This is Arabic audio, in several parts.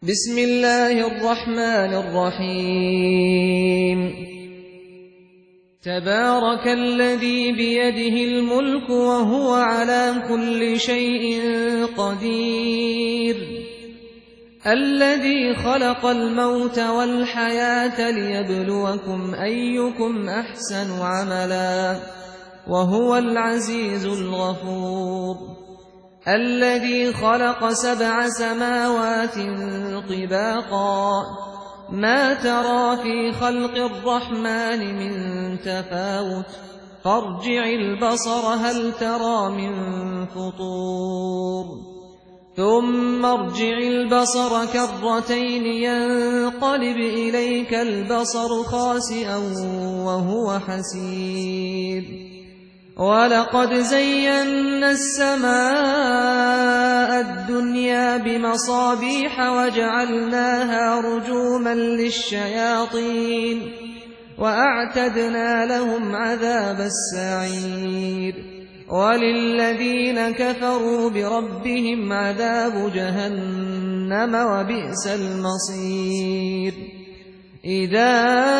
بسم الله الرحمن الرحيم تبارك الذي بيده الملك وهو على كل شيء قدير الذي خلق الموت والحياة ليبلوكم أيكم أحسن عملا وهو العزيز الغفور الذي خلق 7 سماوات طباقا ما ترى في خلق الرحمن من تفاوت فارجع البصر هل ترى من فطور ثم ارجع البصر كرتين ينقلب إليك البصر خاسئا وهو حسير ولقد زينا السماء الدنيا بمصابيح وجعلناها رجوما للشياطين وأعتدنا لهم عذاب السعير وللذين كفروا بربهم عذاب جهنم وبئس المصير إذا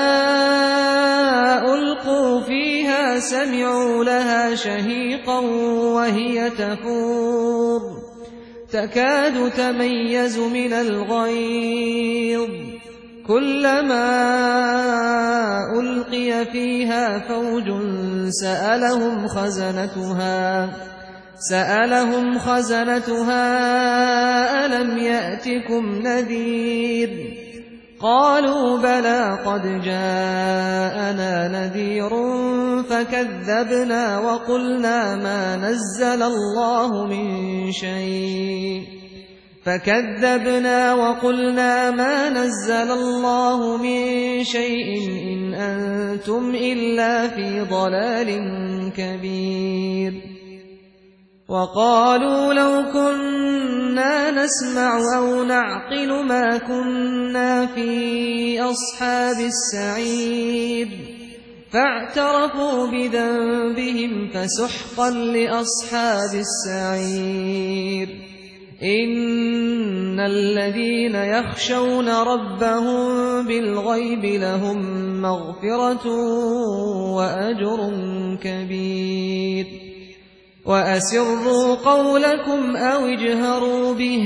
ألقوا فيها سمعوا لها شهيقا وهي تفور تكاد تميز من الغيظ كلما ألقي فيها فوج سألهم خزنتها ألم يأتكم نذير قالوا بلى قد جاءنا نذير فكذبنا وقلنا ما نزل الله من شيء إن أنتم إلا في ضلال كبير وقالوا لو كنا نسمع أو نعقل ما كنا في أصحاب السعير فاعترفوا بذنبهم فسحقا لأصحاب السعير إن الذين يخشون ربهم بالغيب لهم مغفرة وأجر كبير وأسروا قولكم أو اجهروا به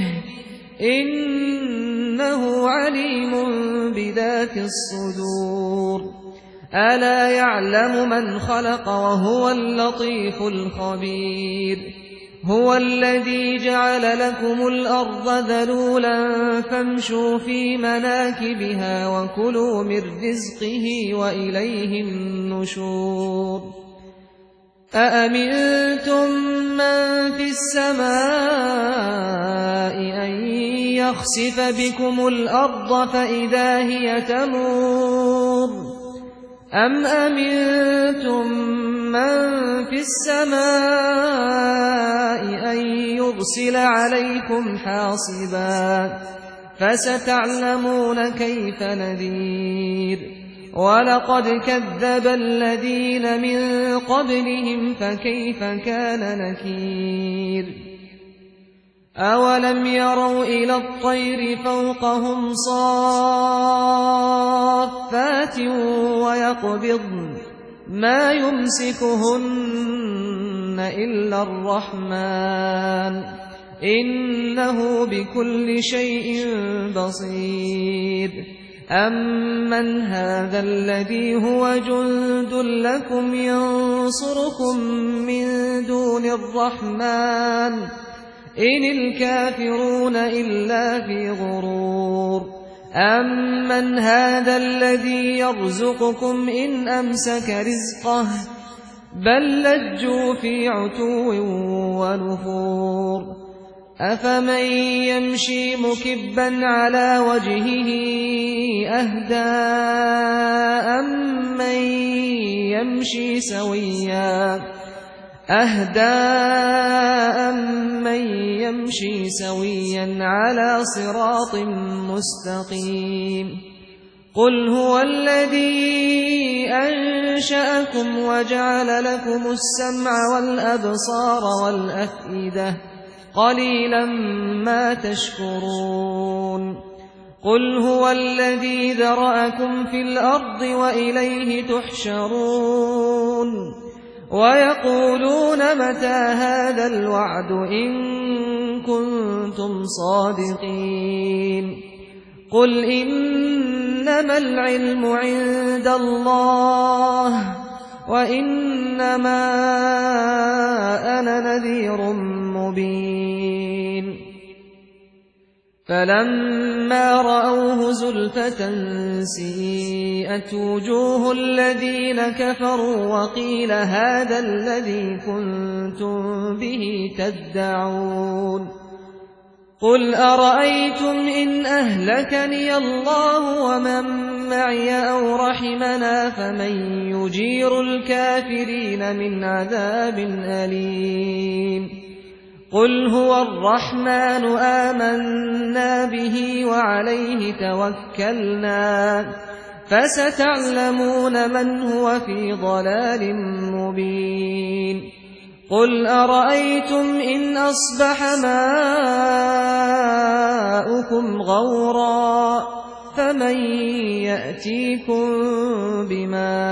إنه عليم بذات الصدور ألا يعلم من خلق وهو اللطيف الخبير هو الذي جعل لكم الأرض ذلولا فامشوا في مناكبها وكلوا من رزقه وإليه النشور أأمنتم من في السماء أن يخسف بكم الأرض فإذا هي تمور أم أمنتم من في السماء أن يرسل عليكم حاصبا فستعلمون كيف نذير ولقد كذب الذين من قبلهم فكيف كان نكير أولم يروا إلى الطير فوقهم صافات ويقبضن ما يمسكهن إلا الرحمن إنه بكل شيء بصير أمن هذا الذي هو جند لكم ينصركم من دون الرحمن إن الكافرون إلا في غرور أمن هذا الذي يرزقكم إن أمسك رزقه بل لجوا في عتو ونفور أفمن يمشي مكبا على وجهه أهدى أمن يمشي سويا على صراط مستقيم قل هو الذي أنشأكم وجعل لكم السمع والأبصار والأفئدة قليلا ما تشكرون قُلْ هُوَ الَّذِي ذَرَأَكُمْ فِي الْأَرْضِ وَإِلَيْهِ تُحْشَرُونَ وَيَقُولُونَ مَتَىٰ هَٰذَا الْوَعْدُ إِن كُنتُمْ صَادِقِينَ قُلْ إِنَّمَا الْعِلْمُ عِندَ اللَّهِ وَإِنَّمَا أَنَا نَذِيرٌ مُّبِينٌ فَلَمَّا رَأَوْهُ زُلْفَةً سِيئَتْ وُجُوهُ الَّذِينَ كَفَرُوا وَقِيلَ هَٰذَا الَّذِي كُنتُم بِهِ تَدَّعُونَ قُلْ أَرَأَيْتُمْ إِنْ أَهْلَكَنِيَ اللَّهُ وَمَن مَّعِيَ أَوْ رَحِمَنَا فَمَن يُجِيرُ الْكَافِرِينَ مِنْ عَذَابٍ أَلِيمٍ قُلْ هُوَ الرَّحْمَٰنُ آمَنَّا بِهِ وَعَلَيْهِ تَوَكَّلْنَا فَسَتَعْلَمُونَ مَنْ هُوَ فِي ضَلَالٍ مُّبِينٍ قُلْ أَرَأَيْتُمْ إِنْ أَصْبَحَ مَاؤُكُمْ غَوْرًا فَمَن يَأْتِيكُم بِمَاءٍ